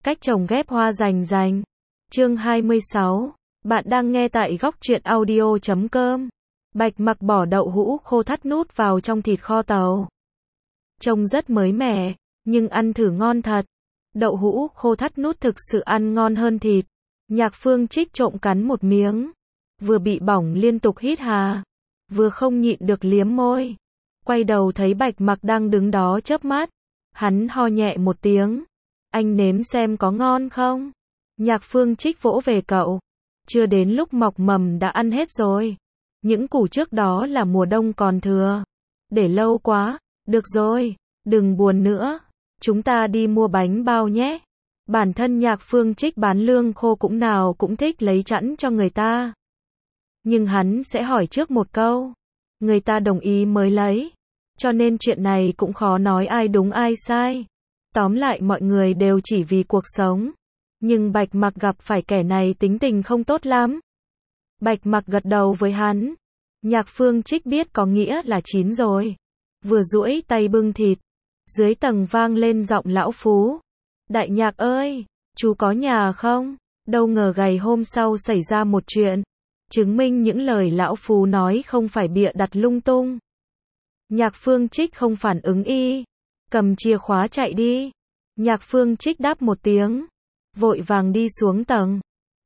Cách trồng ghép hoa rành rành. Chương 26. Bạn đang nghe tại góc truyện audio.com. Bạch mặc bỏ đậu hũ khô thắt nút vào trong thịt kho tàu. Trông rất mới mẻ, nhưng ăn thử ngon thật. Đậu hũ khô thắt nút thực sự ăn ngon hơn thịt. Nhạc Phương Trích trộm cắn một miếng. Vừa bị bỏng liên tục hít hà. Vừa không nhịn được liếm môi. Quay đầu thấy Bạch mặc đang đứng đó chớp mắt. Hắn ho nhẹ một tiếng. Anh nếm xem có ngon không? Nhạc Phương Trích vỗ về cậu. Chưa đến lúc mọc mầm đã ăn hết rồi. Những củ trước đó là mùa đông còn thừa. Để lâu quá. Được rồi, đừng buồn nữa. Chúng ta đi mua bánh bao nhé. Bản thân Nhạc Phương Trích bán lương khô cũng nào cũng thích lấy chẵn cho người ta. Nhưng hắn sẽ hỏi trước một câu. Người ta đồng ý mới lấy. Cho nên chuyện này cũng khó nói ai đúng ai sai. Tóm lại mọi người đều chỉ vì cuộc sống. Nhưng Bạch mặc gặp phải kẻ này tính tình không tốt lắm. Bạch mặc gật đầu với hắn. Nhạc Phương Trích biết có nghĩa là chín rồi. Vừa duỗi tay bưng thịt. Dưới tầng vang lên giọng lão Phú. Đại Nhạc ơi, chú có nhà không? Đâu ngờ ngày hôm sau xảy ra một chuyện. Chứng minh những lời lão Phú nói không phải bịa đặt lung tung. Nhạc Phương Trích không phản ứng y. Cầm chìa khóa chạy đi. Nhạc Phương Trích đáp một tiếng. Vội vàng đi xuống tầng.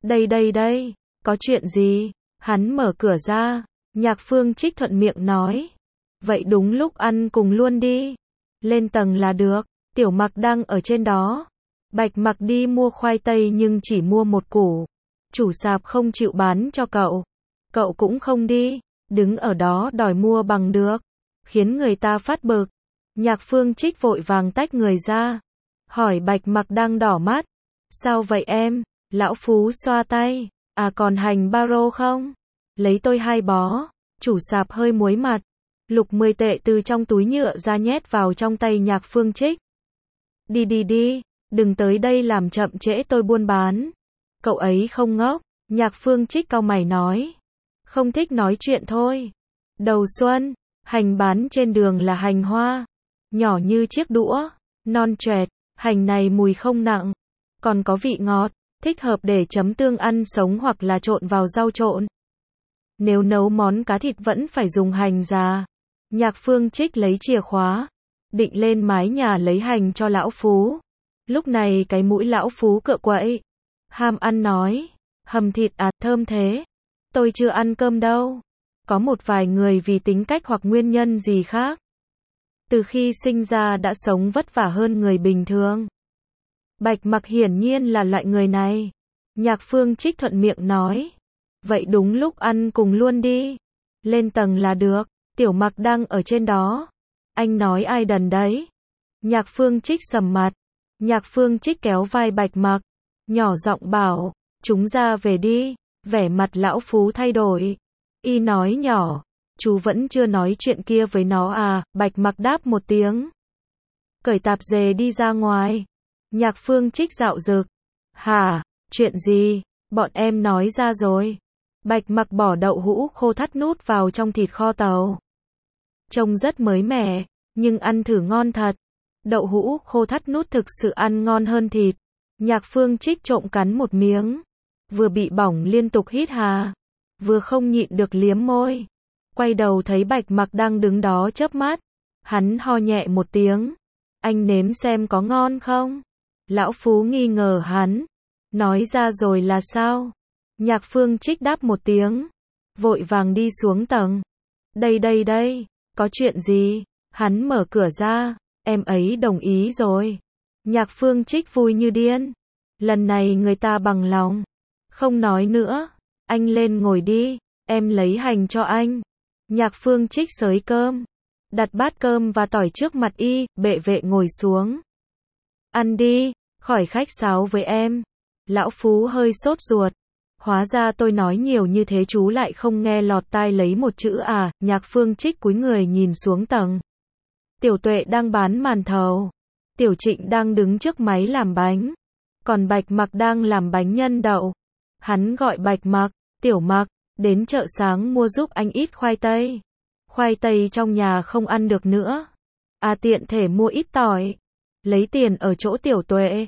Đây, có chuyện gì? Hắn mở cửa ra. Nhạc Phương Trích thuận miệng nói. Vậy đúng lúc ăn cùng luôn đi. Lên tầng là được. Tiểu Mặc đang ở trên đó. Bạch mặc đi mua khoai tây nhưng chỉ mua một củ. Chủ sạp không chịu bán cho cậu. Cậu cũng không đi. Đứng ở đó đòi mua bằng được. Khiến người ta phát bực. Nhạc Phương Trích vội vàng tách người ra. Hỏi Bạch mặc đang đỏ mắt. Sao vậy em? Lão Phú xoa tay. À còn hành baro không? Lấy tôi 2 bó. Chủ sạp hơi muối mặt. Lục 10 tệ từ trong túi nhựa ra nhét vào trong tay Nhạc Phương Trích. Đi, đừng tới đây làm chậm trễ tôi buôn bán. Cậu ấy không ngốc. Nhạc Phương Trích cau mày nói. Không thích nói chuyện thôi. Đầu xuân, hành bán trên đường là hành hoa. Nhỏ như chiếc đũa, non choẹt, hành này mùi không nặng. Còn có vị ngọt, thích hợp để chấm tương ăn sống hoặc là trộn vào rau trộn. Nếu nấu món cá thịt vẫn phải dùng hành già. Nhạc Phương Trích lấy chìa khóa. Định lên mái nhà lấy hành cho lão Phú. Lúc này cái mũi lão Phú cựa quậy. Ham ăn nói. Hầm thịt à, thơm thế. Tôi chưa ăn cơm đâu. Có một vài người vì tính cách hoặc nguyên nhân gì khác. Từ khi sinh ra đã sống vất vả hơn người bình thường. Bạch mặc hiển nhiên là loại người này. Nhạc Phương Trích thuận miệng nói. Vậy đúng lúc ăn cùng luôn đi. Lên tầng là được. Tiểu Mặc đang ở trên đó. Anh nói ai đần đấy? Nhạc Phương Trích sầm mặt. Nhạc Phương Trích kéo vai Bạch mặc. Nhỏ giọng bảo. Chúng ra về đi. Vẻ mặt lão Phú thay đổi. Y nói nhỏ. Chú vẫn chưa nói chuyện kia với nó à? Bạch mặc đáp một tiếng. Cởi tạp dề đi ra ngoài. Nhạc Phương Trích dạo dực. Hả? Chuyện gì? Bọn em nói ra rồi. Bạch mặc bỏ đậu hũ khô thắt nút vào trong thịt kho tàu. Trông rất mới mẻ, nhưng ăn thử ngon thật. Đậu hũ khô thắt nút thực sự ăn ngon hơn thịt. Nhạc Phương Trích trộm cắn một miếng. Vừa bị bỏng liên tục hít hà. Vừa không nhịn được liếm môi. Quay đầu thấy Bạch mặc đang đứng đó chớp mắt. Hắn ho nhẹ một tiếng. Anh nếm xem có ngon không? Lão Phú nghi ngờ hắn. Nói ra rồi là sao? Nhạc Phương Trích đáp một tiếng. Vội vàng đi xuống tầng. Đây, có chuyện gì? Hắn mở cửa ra. Em ấy đồng ý rồi. Nhạc Phương Trích vui như điên. Lần này người ta bằng lòng. Không nói nữa. Anh lên ngồi đi. Em lấy hành cho anh. Nhạc Phương Trích xới cơm. Đặt bát cơm và tỏi trước mặt y. Bệ vệ ngồi xuống. Ăn đi. Khỏi khách sáo với em. Lão Phú hơi sốt ruột. Hóa ra tôi nói nhiều như thế chú lại không nghe lọt tai lấy một chữ à? Nhạc Phương Trích cúi người nhìn xuống tầng. Tiểu Tuệ đang bán màn thầu. Tiểu Trịnh đang đứng trước máy làm bánh. Còn Bạch mặc đang làm bánh nhân đậu. Hắn gọi Bạch mặc. Tiểu Mặc, đến chợ sáng mua giúp anh ít khoai tây. Khoai tây trong nhà không ăn được nữa. À tiện thể mua ít tỏi. Lấy tiền ở chỗ Tiểu Tuệ.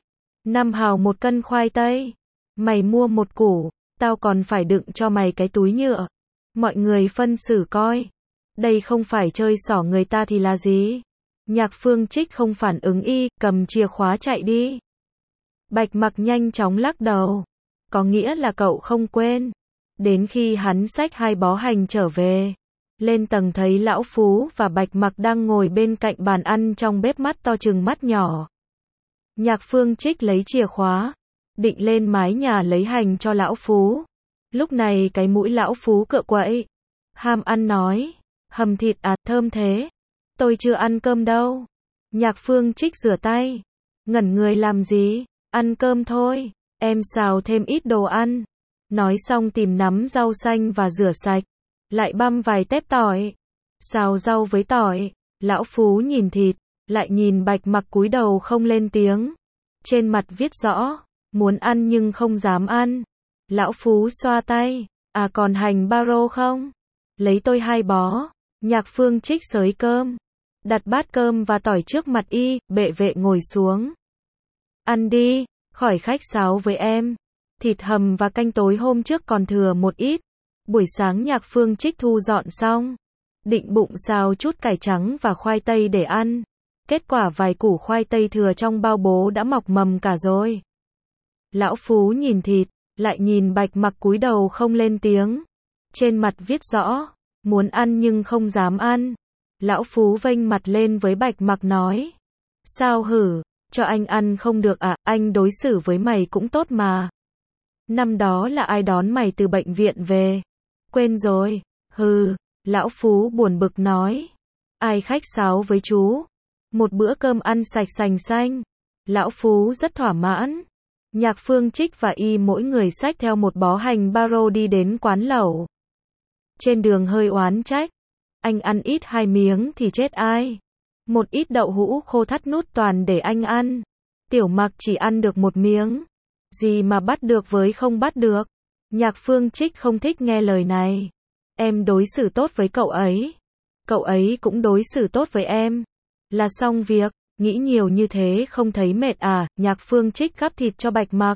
5 hào 1 cân khoai tây. Mày mua 1 củ, tao còn phải đựng cho mày cái túi nhựa. Mọi người phân xử coi. Đây không phải chơi xỏ người ta thì là gì? Nhạc Phương Trích không phản ứng y, cầm chìa khóa chạy đi. Bạch Mặc nhanh chóng lắc đầu. Có nghĩa là cậu không quên. Đến khi hắn xách 2 bó hành trở về, lên tầng thấy Lão Phú và Bạch Mặc đang ngồi bên cạnh bàn ăn trong bếp mắt to chừng mắt nhỏ. Nhạc Phương Trích lấy chìa khóa, định lên mái nhà lấy hành cho Lão Phú. Lúc này cái mũi Lão Phú cựa quậy, ham ăn nói, hầm thịt à, thơm thế. Tôi chưa ăn cơm đâu. Nhạc Phương Trích rửa tay, ngẩn người làm gì, ăn cơm thôi, em xào thêm ít đồ ăn. Nói xong tìm nắm rau xanh và rửa sạch, lại băm vài tép tỏi, xào rau với tỏi. Lão Phú nhìn thịt, lại nhìn Bạch Mặc cúi đầu không lên tiếng. Trên mặt viết rõ, muốn ăn nhưng không dám ăn. Lão Phú xoa tay, à còn hành baro không? Lấy tôi 2 bó. Nhạc Phương Trích xới cơm, đặt bát cơm và tỏi trước mặt y, bệ vệ ngồi xuống. Ăn đi, khỏi khách sáo với em. Thịt hầm và canh tối hôm trước còn thừa một ít. Buổi sáng Nhạc Phương Trích thu dọn xong, định bụng xào chút cải trắng và khoai tây để ăn. Kết quả vài củ khoai tây thừa trong bao bố đã mọc mầm cả rồi. Lão Phú nhìn thịt, lại nhìn Bạch Mặc cúi đầu không lên tiếng. Trên mặt viết rõ, muốn ăn nhưng không dám ăn. Lão Phú vênh mặt lên với Bạch Mặc nói. Sao hử, cho anh ăn không được à, anh đối xử với mày cũng tốt mà. Năm đó là ai đón mày từ bệnh viện về? Quên rồi, hừ, Lão Phú buồn bực nói. Ai khách sáo với chú? Một bữa cơm ăn sạch sành xanh. Lão Phú rất thỏa mãn. Nhạc Phương Trích và y mỗi người xách theo 1 bó hành baro đi đến quán lẩu. Trên đường hơi oán trách. Anh ăn ít 2 miếng thì chết ai? Một ít đậu hũ khô thắt nút toàn để anh ăn. Tiểu Mặc chỉ ăn được 1 miếng. Gì mà bắt được với không bắt được? Nhạc Phương Trích không thích nghe lời này. Em đối xử tốt với cậu ấy. Cậu ấy cũng đối xử tốt với em. Là xong việc, nghĩ nhiều như thế không thấy mệt à? Nhạc Phương Trích gắp thịt cho Bạch Mặc.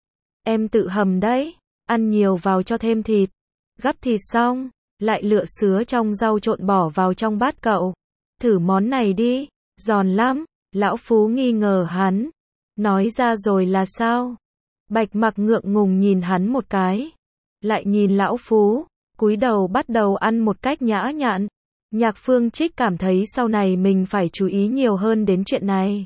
Em tự hầm đấy, ăn nhiều vào cho thêm thịt. Gắp thịt xong, lại lựa sứa trong rau trộn bỏ vào trong bát cậu. Thử món này đi, giòn lắm. Lão Phú nghi ngờ hắn. Nói ra rồi là sao? Bạch Mặc ngượng ngùng nhìn hắn một cái. Lại nhìn Lão Phú, cúi đầu bắt đầu ăn một cách nhã nhặn. Nhạc Phương Trích cảm thấy sau này mình phải chú ý nhiều hơn đến chuyện này.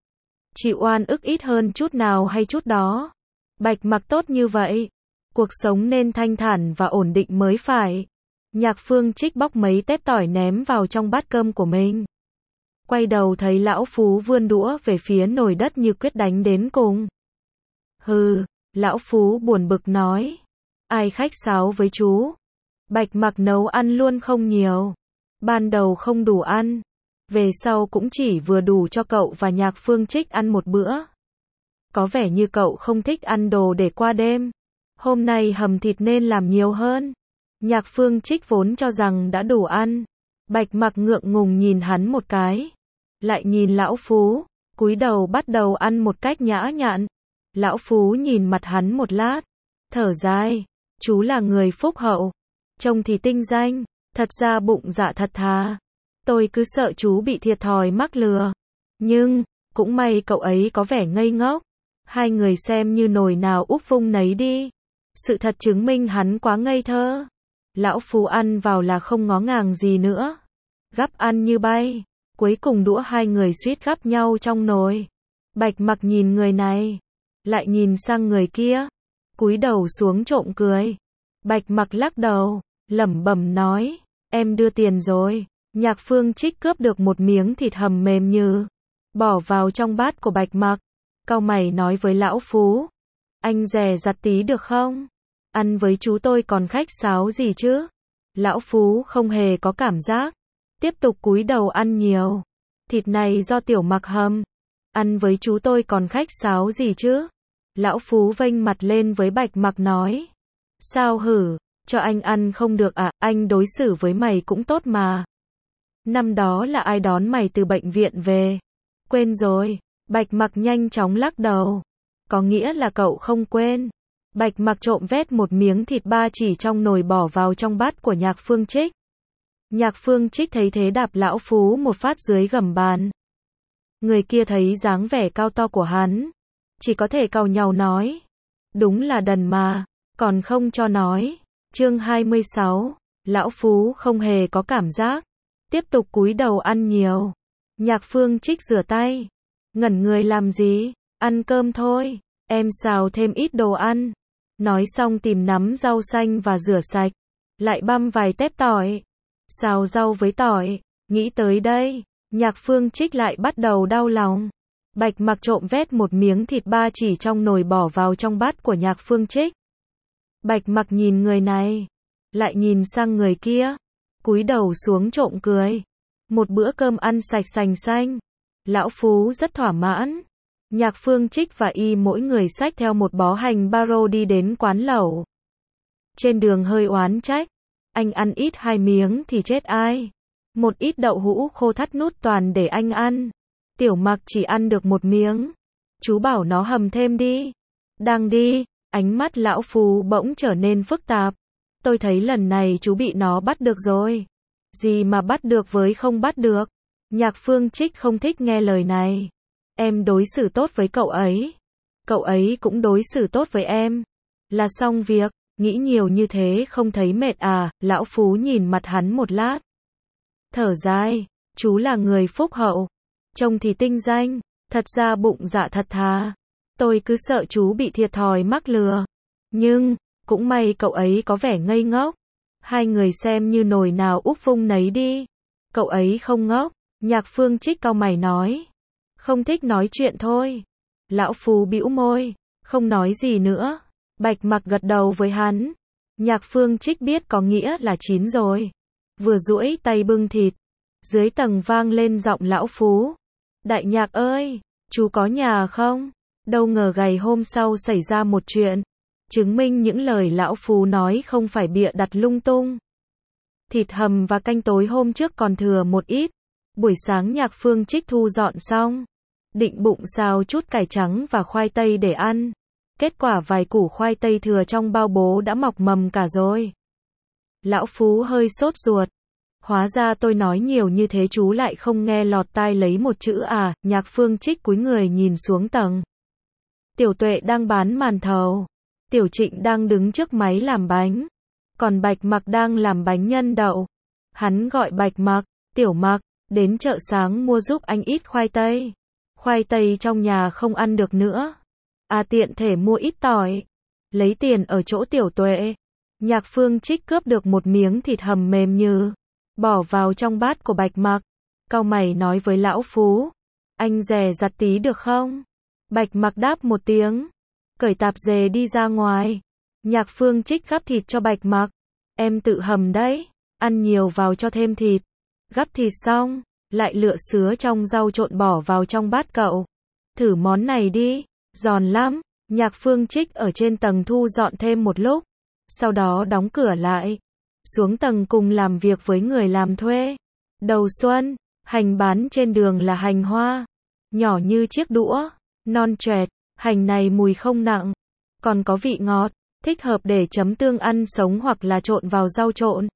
Chịu oan ức ít hơn chút nào hay chút đó. Bạch Mặc tốt như vậy. Cuộc sống nên thanh thản và ổn định mới phải. Nhạc Phương Trích bóc mấy tép tỏi ném vào trong bát cơm của mình. Quay đầu thấy Lão Phú vươn đũa về phía nồi đất như quyết đánh đến cùng. Hừ, Lão Phú buồn bực nói. Ai khách sáo với chú? Bạch Mặc nấu ăn luôn không nhiều. Ban đầu không đủ ăn. Về sau cũng chỉ vừa đủ cho cậu và Nhạc Phương Trích ăn một bữa. Có vẻ như cậu không thích ăn đồ để qua đêm. Hôm nay hầm thịt nên làm nhiều hơn. Nhạc Phương Trích vốn cho rằng đã đủ ăn. Bạch Mặc ngượng ngùng nhìn hắn một cái. Lại nhìn Lão Phú, cúi đầu bắt đầu ăn một cách nhã nhặn. Lão Phú nhìn mặt hắn một lát, thở dài. Chú là người phúc hậu. Trông thì tinh danh, thật ra bụng dạ thật thà. Tôi cứ sợ chú bị thiệt thòi mắc lừa. Nhưng, cũng may cậu ấy có vẻ ngây ngốc. Hai người xem như nồi nào úp vung nấy đi. Sự thật chứng minh hắn quá ngây thơ. Lão Phú ăn vào là không ngó ngàng gì nữa. Gắp ăn như bay. Cuối cùng đũa hai người suýt gắp nhau trong nồi. Bạch Mặc nhìn người này, lại nhìn sang người kia, cúi đầu xuống trộm cười. Bạch Mặc lắc đầu, lẩm bẩm nói, em đưa tiền rồi. Nhạc Phương Trích cướp được một miếng thịt hầm mềm nhừ, bỏ vào trong bát của Bạch Mặc. Cau mày nói với Lão Phú, anh dè dặt tí được không? Ăn với chú tôi còn khách sáo gì chứ? Lão Phú không hề có cảm giác, tiếp tục cúi đầu ăn nhiều. Thịt này do Tiểu Mặc hầm, ăn với chú tôi còn khách sáo gì chứ? Lão Phú vênh mặt lên với Bạch Mặc nói, sao hử, cho anh ăn không được à, anh đối xử với mày cũng tốt mà. Năm đó là ai đón mày từ bệnh viện về? Quên rồi. Bạch Mặc nhanh chóng lắc đầu. có nghĩa là cậu không quên. Bạch Mặc trộm vét một miếng thịt ba chỉ trong nồi bỏ vào trong bát của Nhạc Phương Trích. Nhạc Phương Trích thấy thế đạp lão Phú một phát dưới gầm bàn. Người kia thấy dáng vẻ cao to của hắn, chỉ có thể cau nhàu nói. Đúng là đần mà, còn không cho nói. Chương 26, lão Phú không hề có cảm giác, tiếp tục cúi đầu ăn nhiều. Nhạc Phương Trích rửa tay. Ngẩn người làm gì? Ăn cơm thôi, em xào thêm ít đồ ăn. Nói xong tìm nắm rau xanh và rửa sạch. Lại băm vài tép tỏi. Xào rau với tỏi. Nghĩ tới đây, Nhạc Phương Trích lại bắt đầu đau lòng. Bạch Mặc trộm vét một miếng thịt ba chỉ trong nồi bỏ vào trong bát của Nhạc Phương Trích. Bạch Mặc nhìn người này, lại nhìn sang người kia, cúi đầu xuống trộm cười. Một bữa cơm ăn sạch sành xanh. Lão Phú rất thỏa mãn. Nhạc Phương Trích và Y mỗi người xách theo một bó hành baro đi đến quán lẩu. Trên đường hơi oán trách. Anh ăn ít 2 miếng thì chết ai. Một ít đậu hũ khô thắt nút toàn để anh ăn. Tiểu Mặc chỉ ăn được 1 miếng. Chú bảo nó hầm thêm đi. Đang đi, ánh mắt lão Phú bỗng trở nên phức tạp. Tôi thấy lần này chú bị nó bắt được rồi. Gì mà bắt được với không bắt được. Nhạc Phương Trích không thích nghe lời này. Em đối xử tốt với cậu ấy. Cậu ấy cũng đối xử tốt với em. Là xong việc, nghĩ nhiều như thế không thấy mệt à? Lão Phú nhìn mặt hắn một lát. Thở dài, chú là người phúc hậu. Trông thì tinh danh, thật ra bụng dạ thật thà. Tôi cứ sợ chú bị thiệt thòi mắc lừa. Nhưng, cũng may cậu ấy có vẻ ngây ngốc. Hai người xem như nồi nào úp vung nấy đi. Cậu ấy không ngốc. Nhạc Phương Trích cau mày nói. Không thích nói chuyện thôi. Lão Phú bĩu môi, không nói gì nữa. Bạch Mặc gật đầu với hắn. Nhạc Phương Trích biết có nghĩa là chín rồi. Vừa duỗi tay bưng thịt. Dưới tầng vang lên giọng lão Phú. Đại Nhạc ơi, chú có nhà không? Đâu ngờ ngày hôm sau xảy ra một chuyện. Chứng minh những lời lão Phú nói không phải bịa đặt lung tung. Thịt hầm và canh tối hôm trước còn thừa một ít. Buổi sáng Nhạc Phương Trích thu dọn xong. Định bụng xào chút cải trắng và khoai tây để ăn. Kết quả vài củ khoai tây thừa trong bao bố đã mọc mầm cả rồi. Lão Phú hơi sốt ruột. Hóa ra tôi nói nhiều như thế chú lại không nghe lọt tai lấy một chữ à? Nhạc Phương Trích cúi người nhìn xuống tầng. Tiểu Tuệ đang bán màn thầu. Tiểu Trịnh đang đứng trước máy làm bánh. Còn Bạch Mặc đang làm bánh nhân đậu. Hắn gọi Bạch Mặc, Tiểu Mặc, đến chợ sáng mua giúp anh ít khoai tây. Khoai tây trong nhà không ăn được nữa. À tiện thể mua ít tỏi. Lấy tiền ở chỗ Tiểu Tuệ. Nhạc Phương Trích cướp được một miếng thịt hầm mềm nhừ. Bỏ vào trong bát của Bạch Mặc. Cau mày nói với lão Phú. Anh dè dặt tí được không? Bạch Mặc đáp một tiếng. Cởi tạp dề đi ra ngoài. Nhạc Phương Trích gắp thịt cho Bạch Mặc. Em tự hầm đấy. Ăn nhiều vào cho thêm thịt. Gắp thịt xong, lại lựa sứa trong rau trộn bỏ vào trong bát cậu. Thử món này đi, giòn lắm. Nhạc Phương Trích ở trên tầng thu dọn thêm một lúc. Sau đó đóng cửa lại. Xuống tầng cùng làm việc với người làm thuê. Đầu xuân, hành bán trên đường là hành hoa. Nhỏ như chiếc đũa, non choẹt. Hành này mùi không nặng, còn có vị ngọt, thích hợp để chấm tương ăn sống hoặc là trộn vào rau trộn.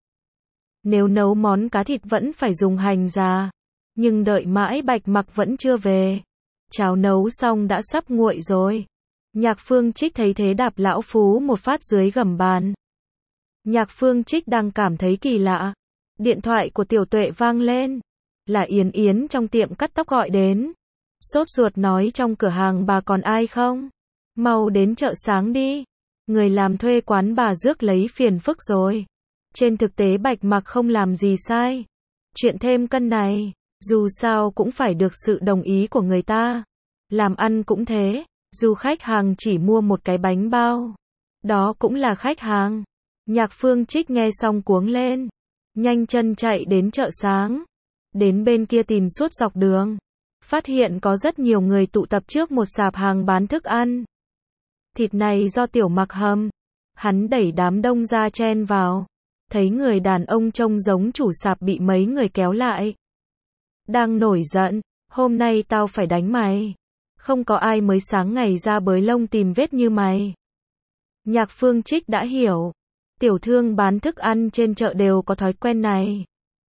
Nếu nấu món cá thịt vẫn phải dùng hành già, nhưng đợi mãi Bạch Mặc vẫn chưa về. Cháo nấu xong đã sắp nguội rồi. Nhạc Phương Trích thấy thế đạp lão Phú một phát dưới gầm bàn. Nhạc Phương Trích đang cảm thấy kỳ lạ. Điện thoại của Tiểu Tuệ vang lên. Là Yến Yến trong tiệm cắt tóc gọi đến. Sốt ruột nói trong cửa hàng bà còn ai không? Mau đến chợ sáng đi. Người làm thuê quán bà rước lấy phiền phức rồi. Trên thực tế Bạch Mặc không làm gì sai. Chuyện thêm cân này, dù sao cũng phải được sự đồng ý của người ta. Làm ăn cũng thế, dù khách hàng chỉ mua một cái bánh bao, đó cũng là khách hàng. Nhạc Phương Trích nghe xong cuống lên. Nhanh chân chạy đến chợ sáng. Đến bên kia tìm suốt dọc đường. Phát hiện có rất nhiều người tụ tập trước một sạp hàng bán thức ăn. Thịt này do Tiểu Mặc hầm. Hắn đẩy đám đông ra chen vào. Thấy người đàn ông trông giống chủ sạp bị mấy người kéo lại. Đang nổi giận. Hôm nay tao phải đánh mày. Không có ai mới sáng ngày ra bới lông tìm vết như mày. Nhạc Phương Trích đã hiểu. Tiểu thương bán thức ăn trên chợ đều có thói quen này.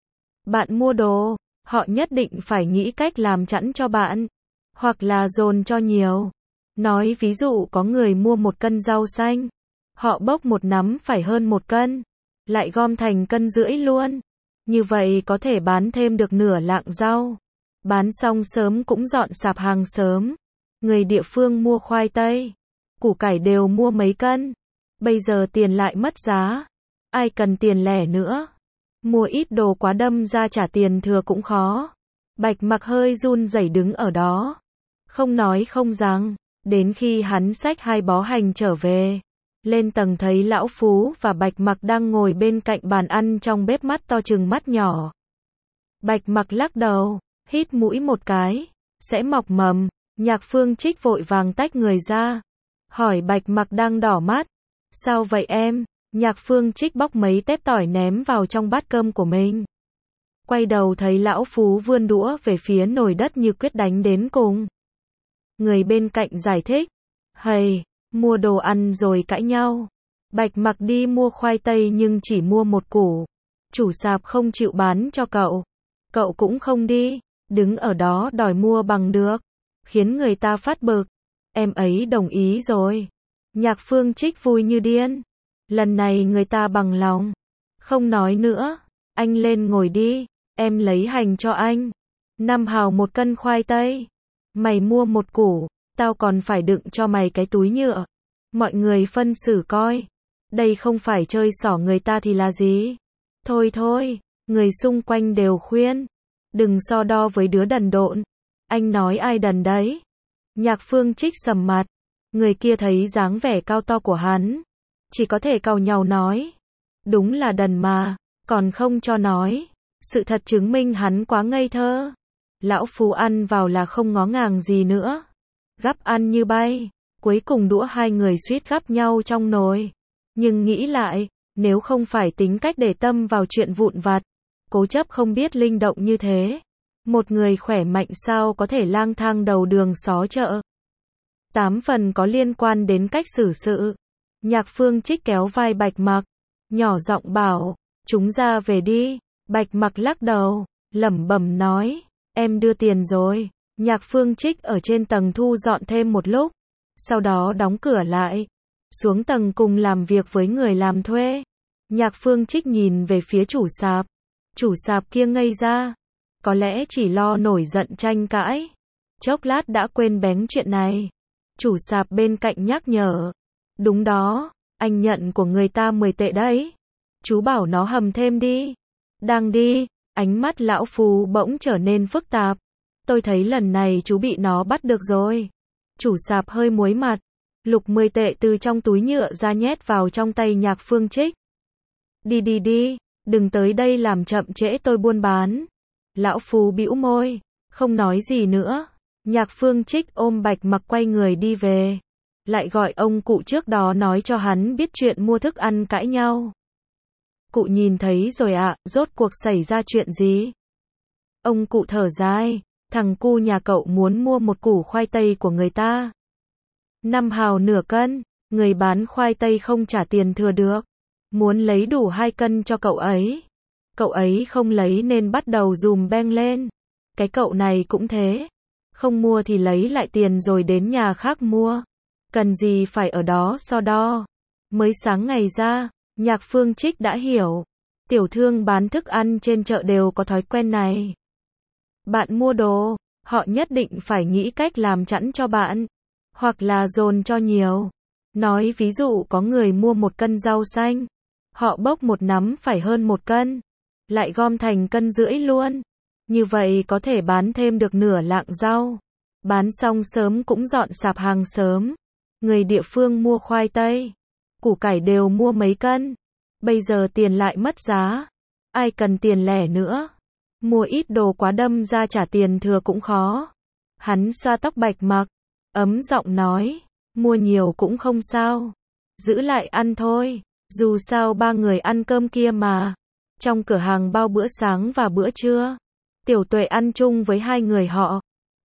Bạn mua đồ, họ nhất định phải nghĩ cách làm chẵn cho bạn. Hoặc là dồn cho nhiều. Nói ví dụ có người mua 1 cân rau xanh. Họ bốc một nắm phải hơn 1 cân. Lại gom thành 1,5 cân luôn. Như vậy có thể bán thêm được nửa lạng rau. Bán xong sớm cũng dọn sạp hàng sớm. Người địa phương mua khoai tây, củ cải đều mua mấy cân. Bây giờ tiền lại mất giá. Ai cần tiền lẻ nữa. Mua ít đồ quá đâm ra trả tiền thừa cũng khó. Bạch Mặc hơi run rẩy đứng ở đó. Không nói không rằng. Đến khi hắn xách 2 bó hành trở về. Lên tầng thấy Lão Phú và Bạch Mặc đang ngồi bên cạnh bàn ăn trong bếp mắt to trừng mắt nhỏ. Bạch Mặc lắc đầu, hít mũi một cái. Sẽ mọc mầm. Nhạc Phương Trích vội vàng tách người ra. Hỏi Bạch Mặc đang đỏ mắt. Sao vậy em? Nhạc Phương Trích bóc mấy tép tỏi ném vào trong bát cơm của mình. Quay đầu thấy Lão Phú vươn đũa về phía nồi đất như quyết đánh đến cùng. Người bên cạnh giải thích. Hầy, mua đồ ăn rồi cãi nhau. Bạch Mặc đi mua khoai tây nhưng chỉ mua 1 củ. Chủ sạp không chịu bán cho cậu. Cậu cũng không đi. Đứng ở đó đòi mua bằng được. Khiến người ta phát bực. Em ấy đồng ý rồi. Nhạc Phương Trích vui như điên. Lần này người ta bằng lòng. Không nói nữa. Anh lên ngồi đi. Em lấy hành cho anh. 5 hào 1 cân khoai tây. Mày mua 1 củ. Tao còn phải đựng cho mày cái túi nhựa. Mọi người phân xử coi. Đây không phải chơi xỏ người ta thì là gì. Thôi thôi. Người xung quanh đều khuyên. Đừng so đo với đứa đần độn. Anh nói ai đần đấy? Nhạc Phương Trích sầm mặt. Người kia thấy dáng vẻ cao to của hắn. Chỉ có thể cau nhàu nói. Đúng là đần mà. Còn không cho nói. Sự thật chứng minh hắn quá ngây thơ. Lão Phú ăn vào là không ngó ngàng gì nữa. Gắp ăn như bay. Cuối cùng đũa 2 người suýt gắp nhau trong nồi. Nhưng nghĩ lại. Nếu không phải tính cách để tâm vào chuyện vụn vặt. Cố chấp không biết linh động như thế. Một người khỏe mạnh sao có thể lang thang đầu đường xó chợ. 8 phần có liên quan đến cách xử sự. Nhạc Phương Trích kéo vai Bạch Mặc. Nhỏ giọng bảo. Chúng ra về đi. Bạch Mặc lắc đầu. Lẩm bẩm nói. Em đưa tiền rồi. Nhạc Phương Trích ở trên tầng thu dọn thêm một lúc. Sau đó đóng cửa lại. Xuống tầng cùng làm việc với người làm thuê. Nhạc Phương Trích nhìn về phía chủ sạp. Chủ sạp kia ngây ra. Có lẽ chỉ lo nổi giận tranh cãi. Chốc lát đã quên bén chuyện này. Chủ sạp bên cạnh nhắc nhở. Đúng đó, anh nhận của người ta 10 tệ đấy. Chú bảo nó hầm thêm đi. Đang đi, ánh mắt Lão Phú bỗng trở nên phức tạp. Tôi thấy lần này chú bị nó bắt được rồi. Chủ sạp hơi muối mặt. Lục 10 tệ từ trong túi nhựa ra nhét vào trong tay Nhạc Phương Trích. Đi đi đi, đừng tới đây làm chậm trễ tôi buôn bán. Lão Phú bĩu môi, không nói gì nữa. Nhạc Phương Trích ôm Bạch Mặc quay người đi về. Lại gọi ông cụ trước đó nói cho hắn biết chuyện mua thức ăn cãi nhau. Cụ nhìn thấy rồi ạ, rốt cuộc xảy ra chuyện gì? Ông cụ thở dài, thằng cu nhà cậu muốn mua 1 củ khoai tây của người ta. 5 hào nửa cân, người bán khoai tây không trả tiền thừa được. Muốn lấy đủ 2 cân cho cậu ấy. Cậu ấy không lấy nên bắt đầu dùm beng lên. Cái cậu này cũng thế. Không mua thì lấy lại tiền rồi đến nhà khác mua. Cần gì phải ở đó so đo. Mới sáng ngày ra, Nhạc Phương Trích đã hiểu. Tiểu thương bán thức ăn trên chợ đều có thói quen này. Bạn mua đồ, họ nhất định phải nghĩ cách làm chẵn cho bạn. Hoặc là dồn cho nhiều. Nói ví dụ có người mua 1 cân rau xanh. Họ bốc một nắm phải hơn 1 cân. Lại gom thành 1,5 cân luôn. Như vậy có thể bán thêm được nửa lạng rau. Bán xong sớm cũng dọn sạp hàng sớm. Người địa phương mua khoai tây, củ cải đều mua mấy cân. Bây giờ tiền lại mất giá. Ai cần tiền lẻ nữa. Mua ít đồ quá đâm ra trả tiền thừa cũng khó. Hắn xoa tóc Bạch Mặc. Ấm giọng nói. Mua nhiều cũng không sao. Giữ lại ăn thôi. Dù sao 3 người ăn cơm kia mà. Trong cửa hàng bao bữa sáng và bữa trưa. Tiểu Tuệ ăn chung với 2 người họ.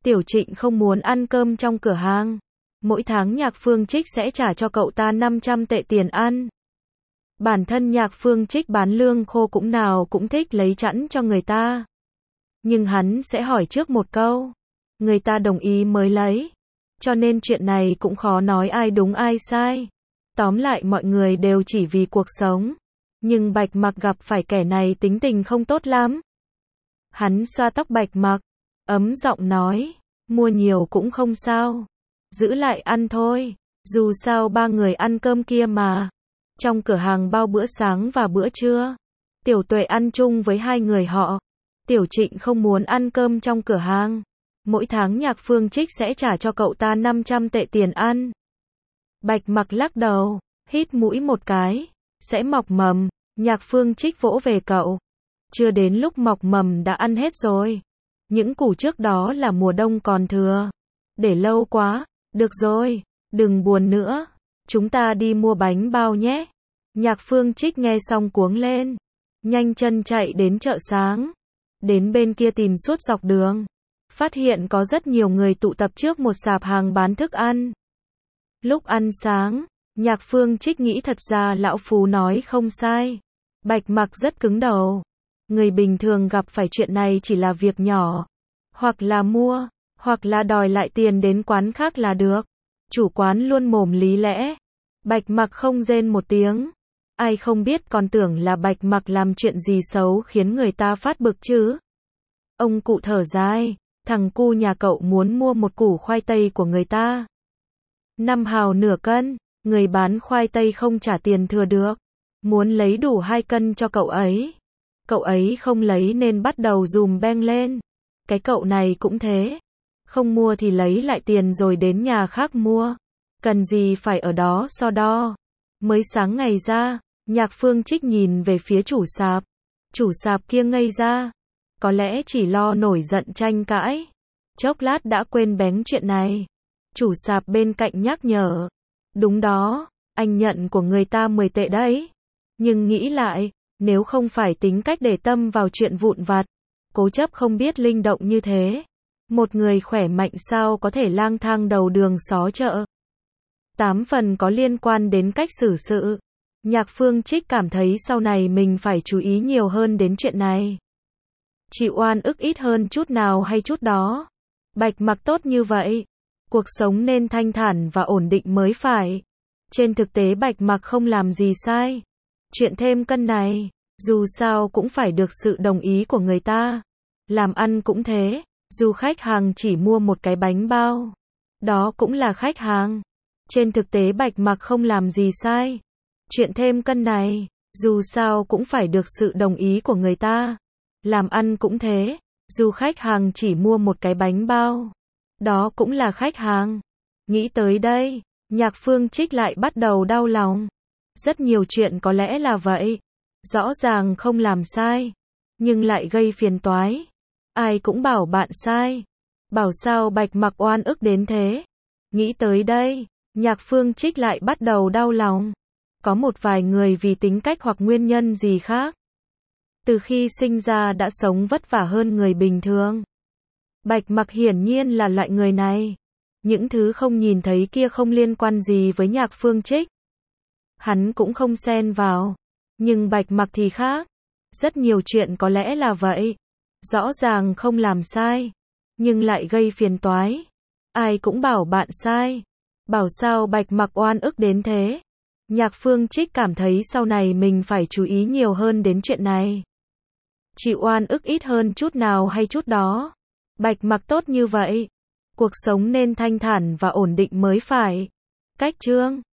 Tiểu Trịnh không muốn ăn cơm trong cửa hàng. Mỗi tháng Nhạc Phương Trích sẽ trả cho cậu ta 500 tệ tiền ăn. Bản thân Nhạc Phương Trích bán lương khô cũng nào cũng thích lấy chẵn cho người ta. Nhưng hắn sẽ hỏi trước một câu. Người ta đồng ý mới lấy. Cho nên chuyện này cũng khó nói ai đúng ai sai. Tóm lại mọi người đều chỉ vì cuộc sống. Nhưng Bạch Mặc gặp phải kẻ này tính tình không tốt lắm. Hắn xoa tóc Bạch Mặc, ấm giọng nói, mua nhiều cũng không sao. Giữ lại ăn thôi. Dù sao ba người ăn cơm kia mà. Trong cửa hàng bao bữa sáng và bữa trưa. Tiểu Tuệ ăn chung với hai người họ. Tiểu Trịnh không muốn ăn cơm trong cửa hàng. Mỗi tháng Nhạc Phương Trích sẽ trả cho cậu ta 500 tệ tiền ăn. Bạch Mặc lắc đầu, hít mũi một cái. Sẽ mọc mầm. Nhạc Phương Trích vỗ về cậu. Chưa đến lúc mọc mầm đã ăn hết rồi. Những củ trước đó là mùa đông còn thừa. Để lâu quá. Được rồi, đừng buồn nữa. Chúng ta đi mua bánh bao nhé. Nhạc Phương Trích nghe xong cuống lên. Nhanh chân chạy đến chợ sáng. Đến bên kia tìm suốt dọc đường. Phát hiện có rất nhiều người tụ tập trước một sạp hàng bán thức ăn. Lúc ăn sáng, Nhạc Phương Trích nghĩ thật ra lão Phú nói không sai. Bạch Mặc rất cứng đầu. Người bình thường gặp phải chuyện này chỉ là việc nhỏ. Hoặc là mua, hoặc là đòi lại tiền đến quán khác là được. Chủ quán luôn mồm lý lẽ. Bạch Mặc không rên một tiếng. Ai không biết còn tưởng là Bạch Mặc làm chuyện gì xấu khiến người ta phát bực chứ. Ông cụ thở dài. Thằng cu nhà cậu muốn mua một củ khoai tây của người ta. 5 hào nửa cân. Người bán khoai tây không trả tiền thừa được. Muốn lấy đủ 2 cân cho cậu ấy. Cậu ấy không lấy nên bắt đầu dùm beng lên. Cái cậu này cũng thế. Không mua thì lấy lại tiền rồi đến nhà khác mua. Cần gì phải ở đó so đo. Mới sáng ngày ra, Nhạc Phương Trích nhìn về phía chủ sạp. Chủ sạp kia ngây ra. Có lẽ chỉ lo nổi giận tranh cãi. Chốc lát đã quên bén chuyện này. Chủ sạp bên cạnh nhắc nhở. Đúng đó, anh nhận của người ta 10 tệ đấy. Nhưng nghĩ lại, nếu không phải tính cách để tâm vào chuyện vụn vặt, cố chấp không biết linh động như thế. Một người khỏe mạnh sao có thể lang thang đầu đường xó chợ. 8 phần có liên quan đến cách xử sự. Nhạc Phương Trích cảm thấy sau này mình phải chú ý nhiều hơn đến chuyện này. Chịu oan ức ít hơn chút nào hay chút đó. Bạch Mặc tốt như vậy. Cuộc sống nên thanh thản và ổn định mới phải. Trên thực tế Bạch Mặc không làm gì sai. Chuyện thêm cân này, dù sao cũng phải được sự đồng ý của người ta. Làm ăn cũng thế. Dù khách hàng chỉ mua một cái bánh bao, đó cũng là khách hàng. Trên thực tế Bạch Mặc không làm gì sai. Chuyện thêm cân này, dù sao cũng phải được sự đồng ý của người ta. Làm ăn cũng thế. Dù khách hàng chỉ mua một cái bánh bao, đó cũng là khách hàng. Nghĩ tới đây, Nhạc Phương Trích lại bắt đầu đau lòng. Rất nhiều chuyện có lẽ là vậy. Rõ ràng không làm sai, nhưng lại gây phiền toái. Ai cũng bảo bạn sai. Bảo sao Bạch Mặc oan ức đến thế. Nghĩ tới đây, Nhạc Phương Trích lại bắt đầu đau lòng. Có một vài người vì tính cách hoặc nguyên nhân gì khác, từ khi sinh ra đã sống vất vả hơn người bình thường. Bạch Mặc hiển nhiên là loại người này. Những thứ không nhìn thấy kia không liên quan gì với Nhạc Phương Trích. Hắn cũng không xen vào. Nhưng Bạch Mặc thì khác. Rất nhiều chuyện có lẽ là vậy. Rõ ràng không làm sai, nhưng lại gây phiền toái. Ai cũng bảo bạn sai. Bảo sao Bạch Mặc oan ức đến thế. Nhạc Phương Trích cảm thấy sau này mình phải chú ý nhiều hơn đến chuyện này. Chịu oan ức ít hơn chút nào hay chút đó. Bạch Mặc tốt như vậy. Cuộc sống nên thanh thản và ổn định mới phải. Cách chương